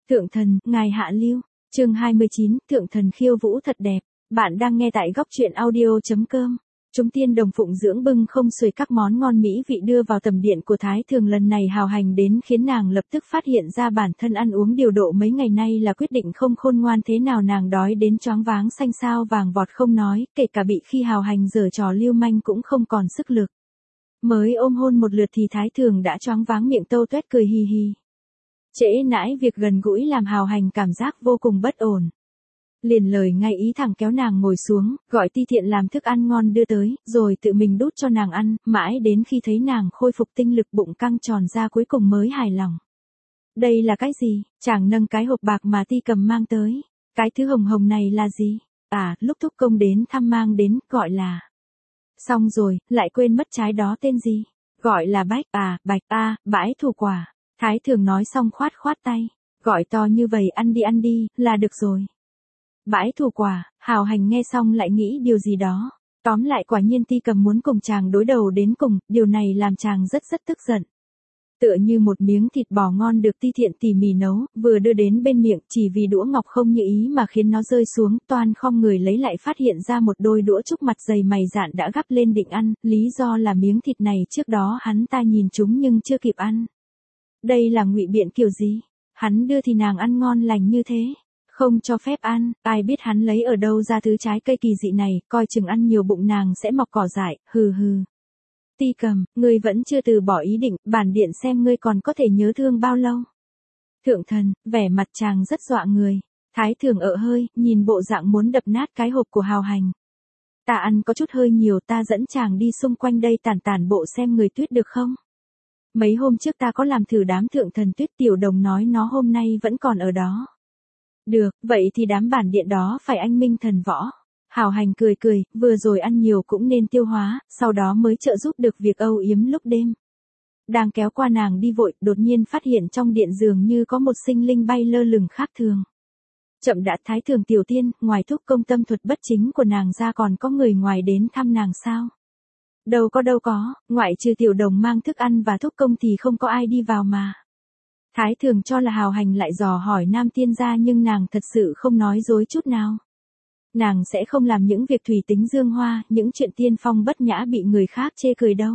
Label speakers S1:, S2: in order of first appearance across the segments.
S1: Thượng thần, ngài hạ lưu. Chương 29, thượng thần khiêu vũ thật đẹp. Bạn đang nghe tại góc truyện audio.com. Chúng tiên đồng phụng dưỡng bưng không xuôi các món ngon mỹ vị đưa vào tầm điện của Thái Thường lần này hào hành đến khiến nàng lập tức phát hiện ra bản thân ăn uống điều độ mấy ngày nay là quyết định không khôn ngoan thế nào, nàng đói đến choáng váng xanh xao vàng vọt không nói, kể cả bị khi hào hành giở trò lưu manh cũng không còn sức lực. Mới ôm hôn một lượt thì Thái Thường đã choáng váng miệng tâu tuét cười hì hì. Trễ nãi việc gần gũi làm hào hành cảm giác vô cùng bất ổn. Liền lời ngay ý thẳng kéo nàng ngồi xuống, gọi Ti Thiện làm thức ăn ngon đưa tới, rồi tự mình đút cho nàng ăn, mãi đến khi thấy nàng khôi phục tinh lực bụng căng tròn ra cuối cùng mới hài lòng. Đây là cái gì? Chàng nâng cái hộp bạc mà Ti Cầm mang tới. Cái thứ hồng hồng này là gì? À, lúc thúc công đến thăm mang đến, gọi là... Xong rồi, lại quên mất trái đó tên gì? Gọi là bách, bãi thủ quả. Thái Thường nói xong khoát khoát tay. Gọi to như vậy ăn đi, là được rồi. Bãi thủ quả, hào hành nghe xong lại nghĩ điều gì đó. Tóm lại quả nhiên Ti Cầm muốn cùng chàng đối đầu đến cùng, điều này làm chàng rất tức giận. Tựa như một miếng thịt bò ngon được Ti Thiện tỉ mỉ nấu, vừa đưa đến bên miệng chỉ vì đũa ngọc không như ý mà khiến nó rơi xuống, toan khom người lấy lại phát hiện ra một đôi đũa trúc mặt dày mày dạn đã gắp lên định ăn, lý do là miếng thịt này trước đó hắn ta nhìn chúng nhưng chưa kịp ăn. Đây là ngụy biện kiểu gì? Hắn đưa thì nàng ăn ngon lành như thế, không cho phép ăn, ai biết hắn lấy ở đâu ra thứ trái cây kỳ dị này, coi chừng ăn nhiều bụng nàng sẽ mọc cỏ dại, hừ hừ. Ti Cầm, ngươi vẫn chưa từ bỏ ý định, bản điện xem ngươi còn có thể nhớ thương bao lâu. Thượng thần, vẻ mặt chàng rất dọa người. Thái Thường ợ hơi, nhìn bộ dạng muốn đập nát cái hộp của hào hành. Ta ăn có chút hơi nhiều, ta dẫn chàng đi xung quanh đây tản bộ xem người tuyết được không? Mấy hôm trước ta có làm thử đám thượng thần tuyết, tiểu đồng nói nó hôm nay vẫn còn ở đó. Được, vậy thì đám bản điện đó phải anh minh thần võ. Hào hành cười, vừa rồi ăn nhiều cũng nên tiêu hóa, sau đó mới trợ giúp được việc âu yếm lúc đêm. Đang kéo qua nàng đi vội, đột nhiên phát hiện trong điện dường như có một sinh linh bay lơ lửng khác thường. Chậm đã, Thái Thường tiểu tiên, ngoài thúc công tâm thuật bất chính của nàng ra còn có người ngoài đến thăm nàng sao? Đâu có, ngoại trừ tiểu đồng mang thức ăn và thúc công thì không có ai đi vào mà. Thái Thường cho là hào hành lại dò hỏi nam tiên gia nhưng nàng thật sự không nói dối chút nào. Nàng sẽ không làm những việc thủy tính dương hoa, những chuyện tiên phong bất nhã bị người khác chê cười đâu.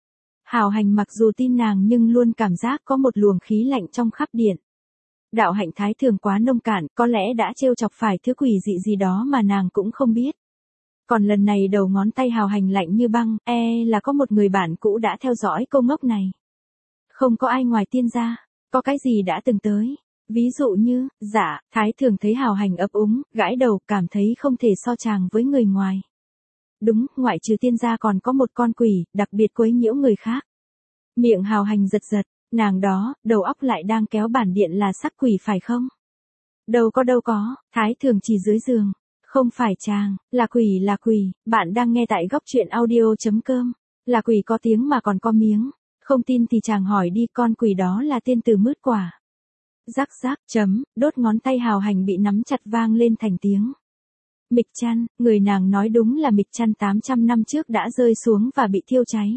S1: Hào hành mặc dù tin nàng nhưng luôn cảm giác có một luồng khí lạnh trong khắp điện. Đạo hạnh Thái Thường quá nông cạn, có lẽ đã trêu chọc phải thứ quỷ dị gì đó mà nàng cũng không biết. Còn lần này đầu ngón tay hào hành lạnh như băng, là có một người bạn cũ đã theo dõi câu ngốc này. Không có ai ngoài tiên gia, có cái gì đã từng tới. Ví dụ như, dạ, Thái Thường thấy hào hành ấp úng, gãi đầu, cảm thấy không thể so chàng với người ngoài. Đúng, ngoại trừ tiên gia còn có một con quỷ, đặc biệt quấy nhiễu người khác. Miệng hào hành giật, nàng đó, đầu óc lại đang kéo bản điện là sắc quỷ phải không? Đâu có, Thái Thường chỉ dưới giường. Không phải chàng, là quỷ, bạn đang nghe tại góc truyện audio.com. Là quỷ có tiếng mà còn có miếng. Không tin thì chàng hỏi đi, con quỷ đó là tiên tử mứt quả. Rắc, đốt ngón tay hào hành bị nắm chặt vang lên thành tiếng. Mịch chăn, người nàng nói đúng là mịch chăn 800 năm trước đã rơi xuống và bị thiêu cháy.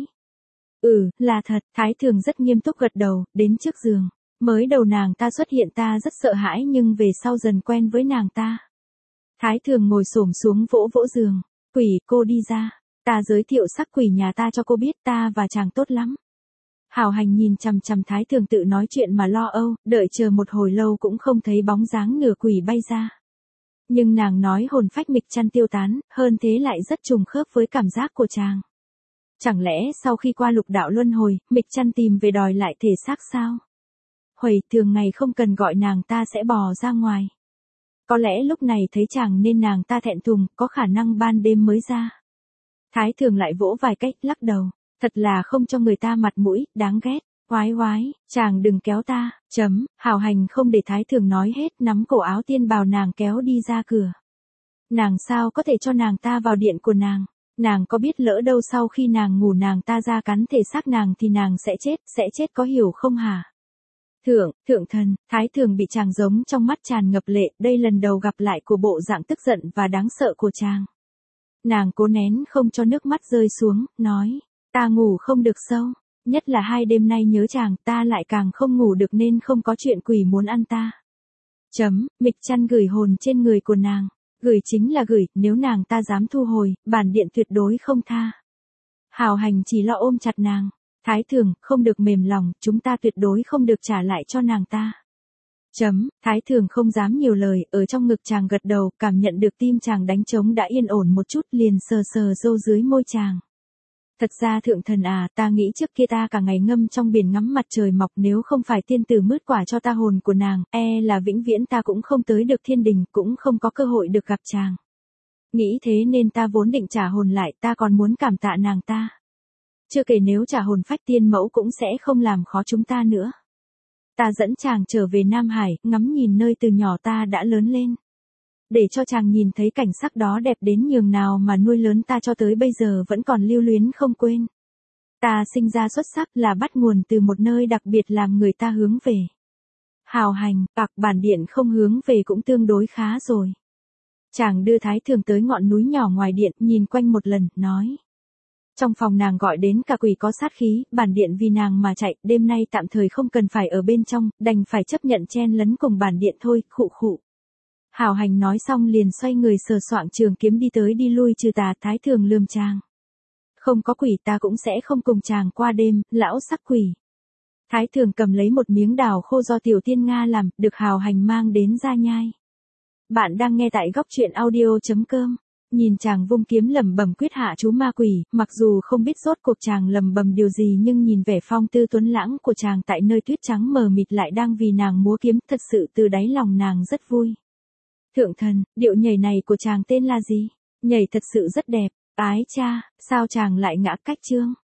S1: Là thật, Thái Thường rất nghiêm túc gật đầu, đến trước giường. Mới đầu nàng ta xuất hiện ta rất sợ hãi nhưng về sau dần quen với nàng ta. Thái Thường ngồi xổm xuống vỗ giường. Quỷ, cô đi ra. Ta giới thiệu sắc quỷ nhà ta cho cô biết, ta và chàng tốt lắm. Hào hành nhìn chằm Thái Thường tự nói chuyện mà lo âu, đợi chờ một hồi lâu cũng không thấy bóng dáng nửa quỷ bay ra. Nhưng nàng nói hồn phách mịch chăn tiêu tán, hơn thế lại rất trùng khớp với cảm giác của chàng. Chẳng lẽ sau khi qua lục đạo luân hồi, mịch chăn tìm về đòi lại thể xác sao? Huẩy, thường ngày không cần gọi nàng ta sẽ bò ra ngoài. Có lẽ lúc này thấy chàng nên nàng ta thẹn thùng, có khả năng ban đêm mới ra. Thái Thường lại vỗ vài cách, lắc đầu. Thật là không cho người ta mặt mũi, đáng ghét. Oái, chàng đừng kéo ta. Hào hành không để Thái Thường nói hết, nắm cổ áo tiên bào nàng kéo đi ra cửa. Nàng sao có thể cho nàng ta vào điện của nàng? Nàng có biết lỡ đâu sau khi nàng ngủ nàng ta ra cắn thể xác nàng thì nàng sẽ chết có hiểu không hả? Thượng thần, Thái Thường bị chàng giống trong mắt tràn ngập lệ, đây lần đầu gặp lại của bộ dạng tức giận và đáng sợ của chàng. Nàng cố nén không cho nước mắt rơi xuống, nói, ta ngủ không được sâu, nhất là 2 đêm nay nhớ chàng, ta lại càng không ngủ được nên không có chuyện quỷ muốn ăn ta. Mịch chăn gửi hồn trên người của nàng. Gửi chính là gửi, nếu nàng ta dám thu hồi, bản điện tuyệt đối không tha. Hào Hành chỉ lo ôm chặt nàng. Thái Thường, không được mềm lòng, chúng ta tuyệt đối không được trả lại cho nàng ta. Thái Thường không dám nhiều lời, ở trong ngực chàng gật đầu, cảm nhận được tim chàng đánh trống đã yên ổn một chút, liền sờ sờ râu dưới môi chàng. Thật ra thượng thần à, ta nghĩ trước kia ta cả ngày ngâm trong biển ngắm mặt trời mọc, nếu không phải tiên tử mứt quả cho ta hồn của nàng, là vĩnh viễn ta cũng không tới được thiên đình, cũng không có cơ hội được gặp chàng. Nghĩ thế nên ta vốn định trả hồn lại, ta còn muốn cảm tạ nàng ta. Chưa kể nếu trả hồn phách tiên mẫu cũng sẽ không làm khó chúng ta nữa. Ta dẫn chàng trở về Nam Hải, ngắm nhìn nơi từ nhỏ ta đã lớn lên. Để cho chàng nhìn thấy cảnh sắc đó đẹp đến nhường nào mà nuôi lớn ta cho tới bây giờ vẫn còn lưu luyến không quên. Ta sinh ra xuất sắc là bắt nguồn từ một nơi đặc biệt làm người ta hướng về. Hào Hành, bản điện không hướng về cũng tương đối khá rồi. Chàng đưa Thái Thường tới ngọn núi nhỏ ngoài điện, nhìn quanh một lần, nói. Trong phòng nàng gọi đến cả quỷ có sát khí, bản điện vì nàng mà chạy, đêm nay tạm thời không cần phải ở bên trong, đành phải chấp nhận chen lấn cùng bản điện thôi, khụ khụ. Hào Hành nói xong liền xoay người sờ soạng trường kiếm đi tới đi lui trừ tà. Thái Thường lườm chàng. Không có quỷ ta cũng sẽ không cùng chàng qua đêm, lão sắc quỷ. Thái Thường cầm lấy một miếng đào khô do Tiểu Tiên Nga làm, được Hào Hành mang đến ra nhai. Bạn đang nghe tại góc truyện audio.com. Nhìn chàng vung kiếm lẩm bẩm quyết hạ chú ma quỷ, mặc dù không biết rốt cuộc chàng lẩm bẩm điều gì nhưng nhìn vẻ phong tư tuấn lãng của chàng tại nơi tuyết trắng mờ mịt lại đang vì nàng múa kiếm, thật sự từ đáy lòng nàng rất vui. Thượng thần, điệu nhảy này của chàng tên là gì? Nhảy thật sự rất đẹp, ái cha, sao chàng lại ngã cách chương?